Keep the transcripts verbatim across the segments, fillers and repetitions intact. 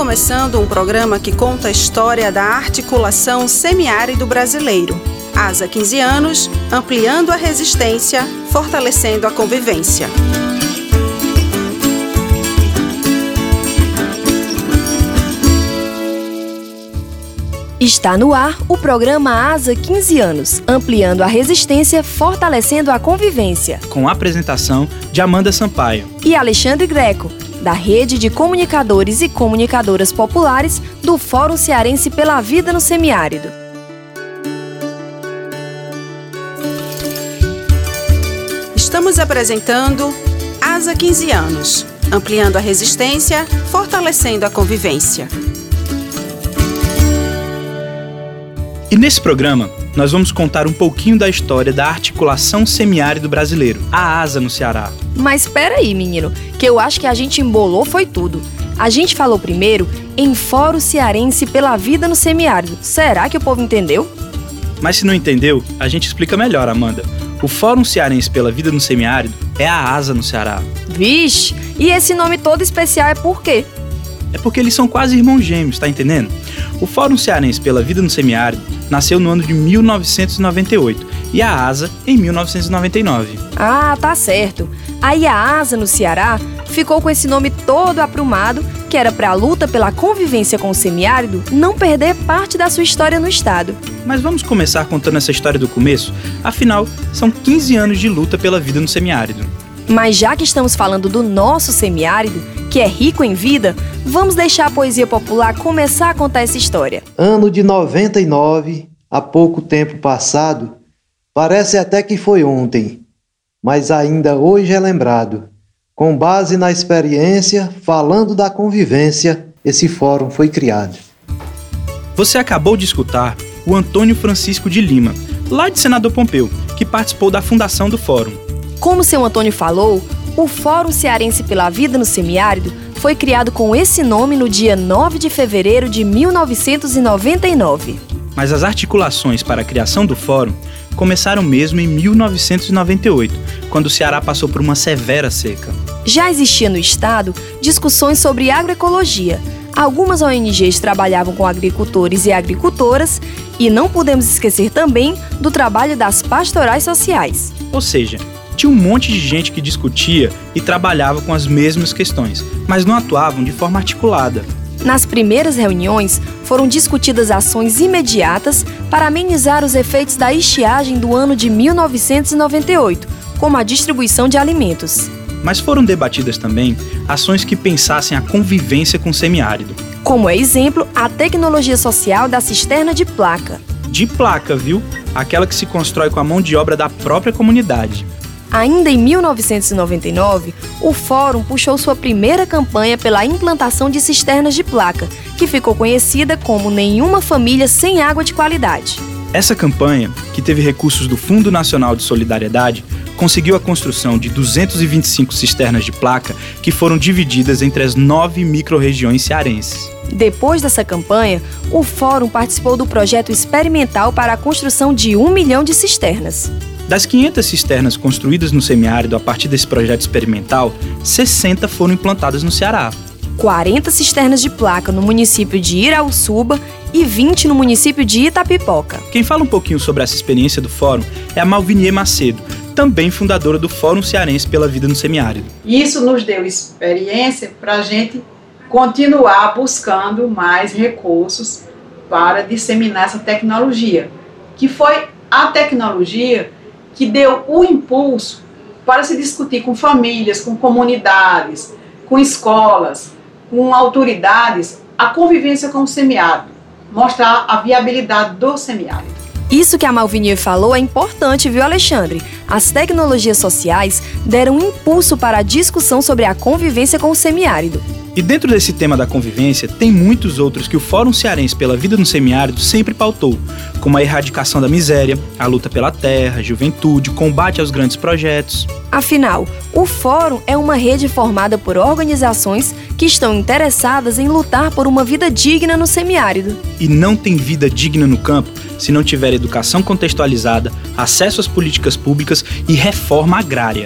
começando um programa que conta a história da articulação semiárido brasileiro. ASA quinze anos, ampliando a resistência, fortalecendo a convivência. Está no ar o programa ASA quinze anos, ampliando a resistência, fortalecendo a convivência. Com a apresentação de Amanda Sampaio e Alexandre Greco, da Rede de Comunicadores e Comunicadoras Populares do Fórum Cearense pela Vida no Semiárido. Estamos apresentando ASA quinze anos, ampliando a resistência, fortalecendo a convivência. E nesse programa, nós vamos contar um pouquinho da história da articulação semiárido brasileiro, a ASA no Ceará. Mas espera aí, menino, que eu acho que a gente embolou foi tudo. A gente falou primeiro em Fórum Cearense pela Vida no Semiárido. Será que o povo entendeu? Mas se não entendeu, a gente explica melhor, Amanda. O Fórum Cearense pela Vida no Semiárido é a ASA no Ceará. Vixe, e esse nome todo especial é por quê? É porque eles são quase irmãos gêmeos, tá entendendo? O Fórum Cearense pela Vida no Semiárido nasceu no ano de mil novecentos e noventa e oito e a ASA em mil novecentos e noventa e nove. Ah, tá certo. Aí a ASA no Ceará ficou com esse nome todo aprumado, que era para a luta pela convivência com o semiárido não perder parte da sua história no estado. Mas vamos começar contando essa história do começo? Afinal, são quinze anos de luta pela vida no semiárido. Mas já que estamos falando do nosso semiárido, que é rico em vida, vamos deixar a poesia popular começar a contar essa história. Ano de noventa e nove, há pouco tempo passado, parece até que foi ontem, mas ainda hoje é lembrado. Com base na experiência, falando da convivência, esse fórum foi criado. Você acabou de escutar o Antônio Francisco de Lima, lá de Senador Pompeu, que participou da fundação do fórum. Como seu Antônio falou, o Fórum Cearense pela Vida no Semiárido foi criado com esse nome no dia nove de fevereiro de mil novecentos e noventa e nove. Mas as articulações para a criação do fórum começaram mesmo em mil novecentos e noventa e oito, quando o Ceará passou por uma severa seca. Já existia no estado discussões sobre agroecologia. Algumas O N Gs trabalhavam com agricultores e agricultoras e não podemos esquecer também do trabalho das pastorais sociais. Ou seja, tinha um monte de gente que discutia e trabalhava com as mesmas questões, mas não atuavam de forma articulada. Nas primeiras reuniões, foram discutidas ações imediatas para amenizar os efeitos da estiagem do ano de mil novecentos e noventa e oito, como a distribuição de alimentos. Mas foram debatidas também ações que pensassem a convivência com o semiárido. Como é exemplo, a tecnologia social da cisterna de placa. De placa, viu? Aquela que se constrói com a mão de obra da própria comunidade. Ainda em mil novecentos e noventa e nove, o Fórum puxou sua primeira campanha pela implantação de cisternas de placa, que ficou conhecida como Nenhuma Família Sem Água de Qualidade. Essa campanha, que teve recursos do Fundo Nacional de Solidariedade, conseguiu a construção de duzentas e vinte e cinco cisternas de placa que foram divididas entre as nove micro-regiões cearenses. Depois dessa campanha, o Fórum participou do projeto experimental para a construção de um milhão de cisternas. Das quinhentas cisternas construídas no semiárido a partir desse projeto experimental, sessenta foram implantadas no Ceará. quarenta cisternas de placa no município de Irauçuba e vinte no município de Itapipoca. Quem fala um pouquinho sobre essa experiência do Fórum é a Malvinier Macedo, também fundadora do Fórum Cearense pela Vida no Semiárido. Isso nos deu experiência para a gente continuar buscando mais recursos para disseminar essa tecnologia, que foi a tecnologia que deu o impulso para se discutir com famílias, com comunidades, com escolas, com autoridades, a convivência com o semiárido, mostrar a viabilidade do semiárido. Isso que a Malvinier falou é importante, viu, Alexandre? As tecnologias sociais deram um impulso para a discussão sobre a convivência com o semiárido. E dentro desse tema da convivência, tem muitos outros que o Fórum Cearense pela Vida no Semiárido sempre pautou, como a erradicação da miséria, a luta pela terra, juventude, combate aos grandes projetos. Afinal, o Fórum é uma rede formada por organizações que estão interessadas em lutar por uma vida digna no semiárido. E não tem vida digna no campo se não tiver educação contextualizada, acesso às políticas públicas e reforma agrária.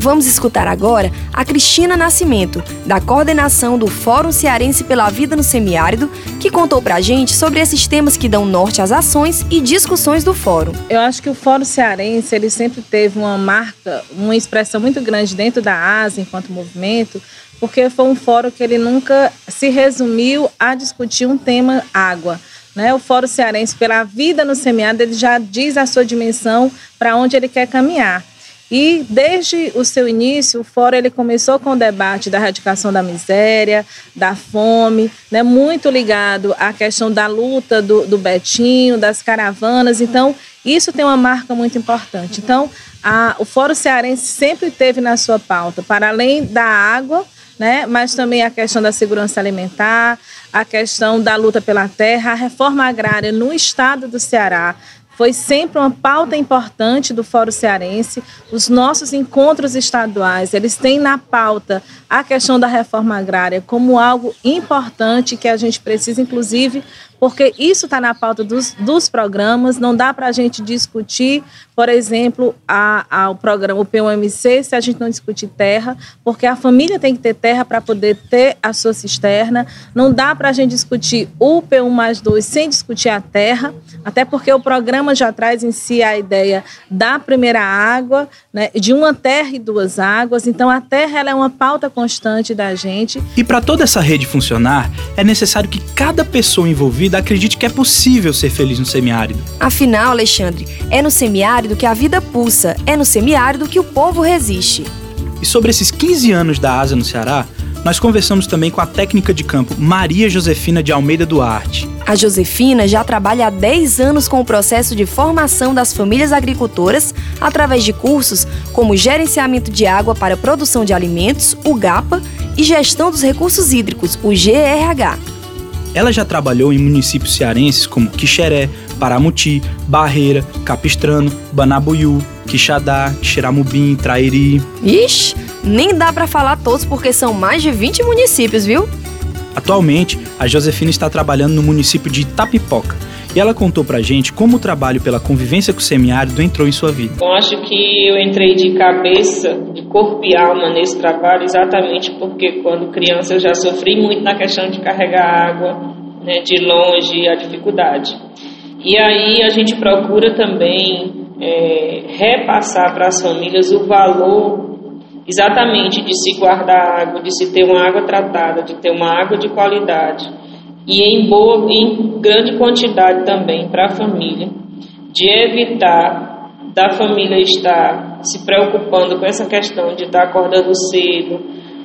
Vamos escutar agora a Cristina Nascimento, da coordenação do Fórum Cearense pela Vida no Semiárido, que contou pra gente sobre esses temas que dão norte às ações e discussões do Fórum. Eu acho que o Fórum Cearense ele sempre teve uma marca, uma expressão muito grande dentro da A S A enquanto movimento, porque foi um fórum que ele nunca se resumiu a discutir um tema água. Né? O Fórum Cearense pela Vida no Semiárido ele já diz a sua dimensão para onde ele quer caminhar. E desde o seu início, o Fórum ele começou com o debate da erradicação da miséria, da fome, né, muito ligado à questão da luta do, do Betinho, das caravanas. Então, isso tem uma marca muito importante. Então, a, o Fórum Cearense sempre teve na sua pauta, para além da água, né, mas também a questão da segurança alimentar, a questão da luta pela terra, a reforma agrária no estado do Ceará. Foi sempre uma pauta importante do Fórum Cearense. Os nossos encontros estaduais, eles têm na pauta a questão da reforma agrária como algo importante que a gente precisa, inclusive, porque isso está na pauta dos, dos programas. Não dá para a gente discutir, por exemplo, a, a, o programa, o P U M C, se a gente não discutir terra, porque a família tem que ter terra para poder ter a sua cisterna. Não dá para a gente discutir o P um mais dois sem discutir a terra, até porque o programa já traz em si a ideia da primeira água, né, de uma terra e duas águas. Então, a terra ela é uma pauta constante da gente. E para toda essa rede funcionar, é necessário que cada pessoa envolvida acredite que é possível ser feliz no semiárido. Afinal, Alexandre, é no semiárido que a vida pulsa, é no semiárido que o povo resiste. E sobre esses quinze anos da A S A no Ceará, nós conversamos também com a técnica de campo Maria Josefina de Almeida Duarte. A Josefina já trabalha há dez anos com o processo de formação das famílias agricultoras através de cursos como Gerenciamento de Água para Produção de Alimentos, o GAPA, e Gestão dos Recursos Hídricos, o G R H. Ela já trabalhou em municípios cearenses como Quixeré, Paramuti, Barreira, Capistrano, Banabuiú, Quixadá, Xiramubim, Trairi. Ixi, nem dá para falar todos porque são mais de vinte municípios, viu? Atualmente, a Josefina está trabalhando no município de Itapipoca e ela contou pra gente como o trabalho pela convivência com o semiárido entrou em sua vida. Eu acho que eu entrei de cabeça, de corpo e alma nesse trabalho exatamente porque quando criança eu já sofri muito na questão de carregar água, né, de longe, a dificuldade. E aí a gente procura também é, repassar para as famílias o valor exatamente de se guardar água, de se ter uma água tratada, de ter uma água de qualidade e em boa, em grande quantidade também para a família, de evitar da família estar se preocupando com essa questão de estar acordando cedo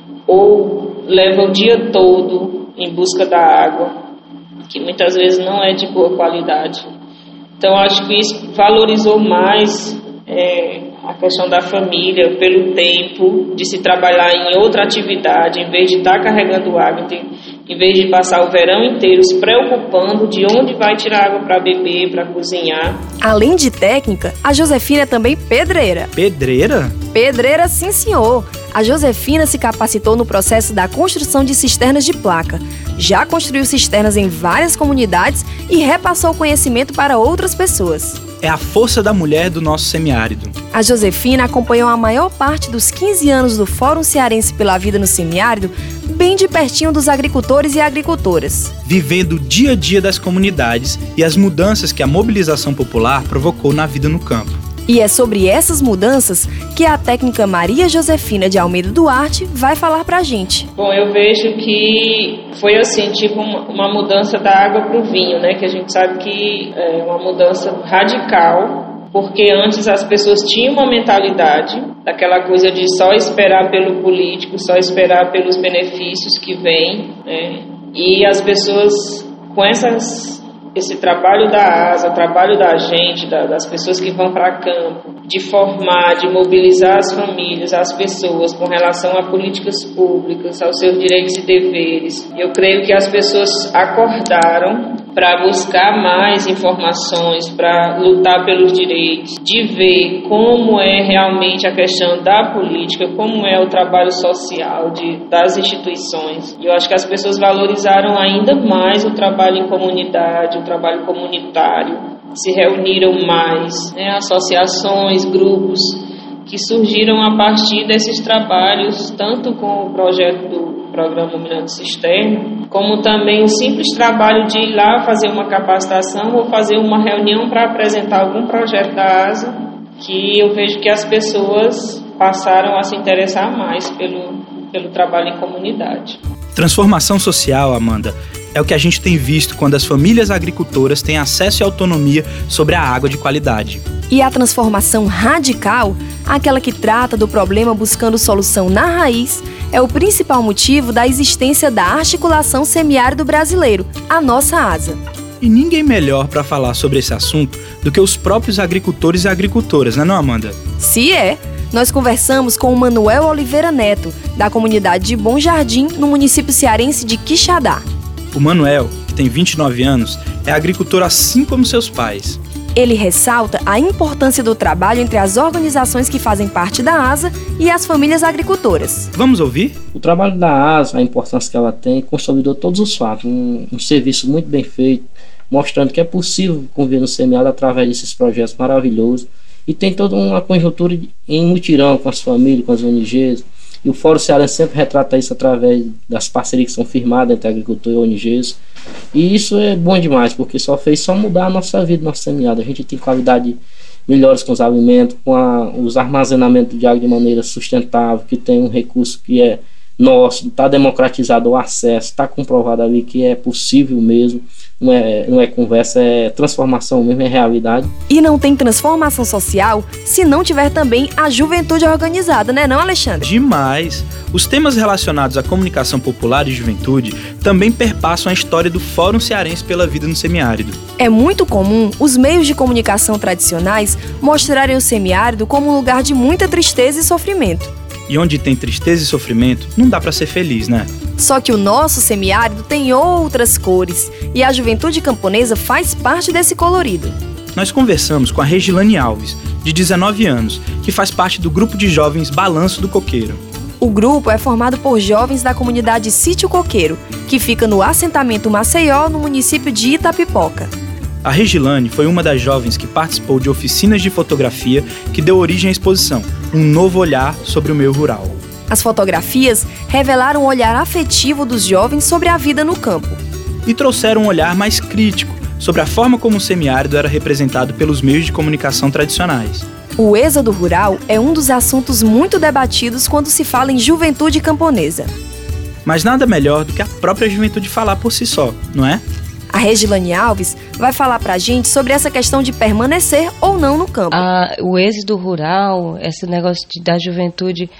ou leva o dia todo em busca da água, que muitas vezes não é de boa qualidade. Então acho que isso valorizou mais é, a questão da família pelo tempo de se trabalhar em outra atividade, em vez de estar carregando água, em vez de passar o verão inteiro se preocupando de onde vai tirar água para beber, para cozinhar. Além de técnica, a Josefina é também pedreira. Pedreira? Pedreira, sim senhor. A Josefina se capacitou no processo da construção de cisternas de placa. Já construiu cisternas em várias comunidades e repassou o conhecimento para outras pessoas. É a força da mulher do nosso semiárido. A Josefina acompanhou a maior parte dos quinze anos do Fórum Cearense pela Vida no Semiárido, bem de pertinho dos agricultores e agricultoras. Vivendo o dia a dia das comunidades e as mudanças que a mobilização popular provocou na vida no campo. E é sobre essas mudanças que a técnica Maria Josefina de Almeida Duarte vai falar pra gente. Bom, eu vejo que foi assim, tipo uma, uma mudança da água pro vinho, né? Que a gente sabe que é uma mudança radical, porque antes as pessoas tinham uma mentalidade daquela coisa de só esperar pelo político, só esperar pelos benefícios que vêm, né? E as pessoas com essas... esse trabalho da A S A, o trabalho da gente, da, das pessoas que vão para campo, de formar, de mobilizar as famílias, as pessoas com relação a políticas públicas, aos seus direitos e deveres. Eu creio que as pessoas acordaram para buscar mais informações, para lutar pelos direitos, de ver como é realmente a questão da política, como é o trabalho social de, das instituições. E eu acho que as pessoas valorizaram ainda mais o trabalho em comunidade, o trabalho comunitário, se reuniram mais, né, associações, grupos que surgiram a partir desses trabalhos, tanto com o projeto do Programa Mirante Cisterna, como também o simples trabalho de ir lá fazer uma capacitação ou fazer uma reunião para apresentar algum projeto da ASA, que eu vejo que as pessoas passaram a se interessar mais pelo, pelo trabalho em comunidade. Transformação social, Amanda, é o que a gente tem visto quando as famílias agricultoras têm acesso e autonomia sobre a água de qualidade. E a transformação radical, aquela que trata do problema buscando solução na raiz, é o principal motivo da existência da Articulação Semiárido Brasileiro, a nossa ASA. E ninguém melhor para falar sobre esse assunto do que os próprios agricultores e agricultoras, não é não, Amanda? Se é, nós conversamos com o Manuel Oliveira Neto, da comunidade de Bom Jardim, no município cearense de Quixadá. O Manuel, que tem vinte e nove anos, é agricultor assim como seus pais. Ele ressalta a importância do trabalho entre as organizações que fazem parte da ASA e as famílias agricultoras. Vamos ouvir? O trabalho da ASA, a importância que ela tem, consolidou todos os fatos. Um, um serviço muito bem feito, mostrando que é possível conviver no semiárido através desses projetos maravilhosos. E tem toda uma conjuntura em mutirão com as famílias, com as O N Gs. E o Fórum Cearense sempre retrata isso através das parcerias que são firmadas entre agricultor e O N Gs. E isso é bom demais, porque só fez só mudar a nossa vida, nosso semiárido. A gente tem qualidade melhores com os alimentos, com a, os armazenamentos de água de maneira sustentável, que tem um recurso que é nosso, está democratizado o acesso, está comprovado ali que é possível mesmo. Não é, não é conversa, é transformação mesmo, é realidade. E não tem transformação social se não tiver também a juventude organizada, né não, Alexandre? Demais! Os temas relacionados à comunicação popular e juventude também perpassam a história do Fórum Cearense pela Vida no Semiárido. É muito comum os meios de comunicação tradicionais mostrarem o semiárido como um lugar de muita tristeza e sofrimento. E onde tem tristeza e sofrimento, não dá para ser feliz, né? Só que o nosso semiárido tem outras cores e a juventude camponesa faz parte desse colorido. Nós conversamos com a Regilane Alves, de dezenove anos, que faz parte do grupo de jovens Balanço do Coqueiro. O grupo é formado por jovens da comunidade Sítio Coqueiro, que fica no assentamento Maceió, no município de Itapipoca. A Regilane foi uma das jovens que participou de oficinas de fotografia que deu origem à exposição, Um Novo Olhar sobre o Meio Rural. As fotografias revelaram o olhar afetivo dos jovens sobre a vida no campo. E trouxeram um olhar mais crítico sobre a forma como o semiárido era representado pelos meios de comunicação tradicionais. O êxodo rural é um dos assuntos muito debatidos quando se fala em juventude camponesa. Mas nada melhor do que a própria juventude falar por si só, não é? A Regilane Alves vai falar pra gente sobre essa questão de permanecer ou não no campo. Ah, o êxodo rural, esse negócio de, da juventude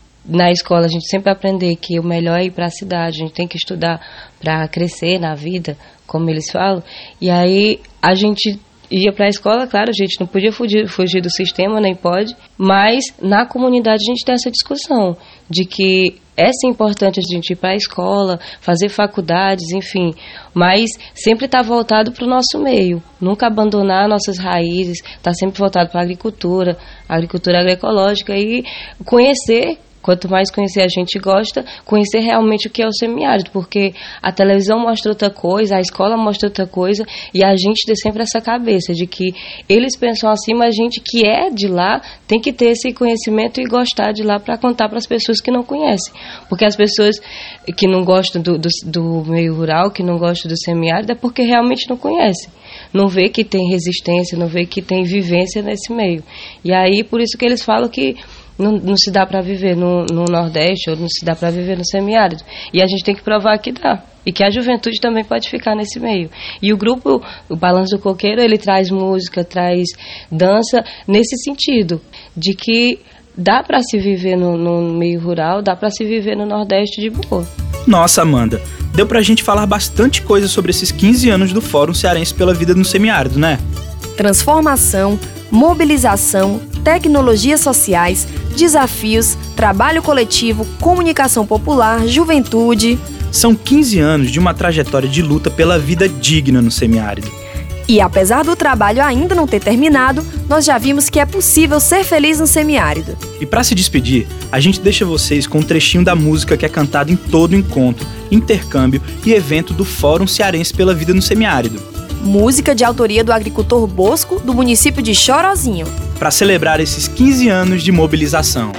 na escola, a gente sempre aprender que o melhor é ir para a cidade, a gente tem que estudar para crescer na vida, como eles falam. E aí a gente ia para a escola, claro, a gente não podia fugir, fugir do sistema, nem pode, mas na comunidade a gente tem essa discussão de que é sim importante a gente ir para a escola, fazer faculdades, enfim, mas sempre estar tá voltado para o nosso meio, nunca abandonar nossas raízes, estar tá sempre voltado para a agricultura, agricultura agroecológica e conhecer. Quanto mais conhecer a gente gosta, conhecer realmente o que é o semiárido, porque a televisão mostra outra coisa, a escola mostra outra coisa, e a gente tem sempre essa cabeça de que eles pensam assim, mas a gente que é de lá tem que ter esse conhecimento e gostar de lá para contar para as pessoas que não conhecem. Porque as pessoas que não gostam do, do, do meio rural, que não gostam do semiárido, é porque realmente não conhecem. Não vê que tem resistência, não vê que tem vivência nesse meio. E aí, por isso que eles falam que Não, não se dá para viver no, no Nordeste ou não se dá para viver no semiárido. E a gente tem que provar que dá. E que a juventude também pode ficar nesse meio. E o grupo, o Balanço do Coqueiro, ele traz música, traz dança nesse sentido. De que dá para se viver no, no meio rural, dá para se viver no Nordeste de boa. Nossa, Amanda, deu pra gente falar bastante coisa sobre esses quinze anos do Fórum Cearense pela Vida no Semiárido, né? Transformação, mobilização, tecnologias sociais, desafios, trabalho coletivo, comunicação popular, juventude. São quinze anos de uma trajetória de luta pela vida digna no semiárido. E apesar do trabalho ainda não ter terminado, nós já vimos que é possível ser feliz no semiárido. E para se despedir, a gente deixa vocês com um trechinho da música que é cantada em todo encontro, intercâmbio e evento do Fórum Cearense pela Vida no Semiárido. Música de autoria do agricultor Bosco, do município de Chorozinho. para celebrar esses quinze anos de mobilização.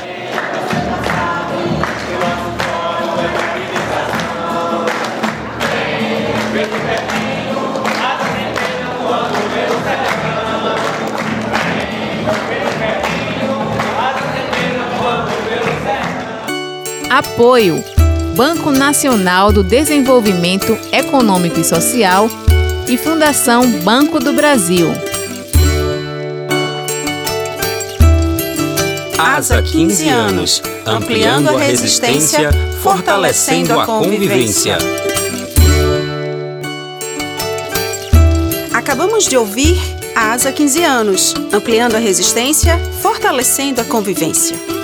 Apoio: Banco Nacional do Desenvolvimento Econômico e Social e Fundação Banco do Brasil. ASA quinze anos, ampliando a resistência, fortalecendo a convivência. Acabamos de ouvir a ASA quinze anos, ampliando a resistência, fortalecendo a convivência.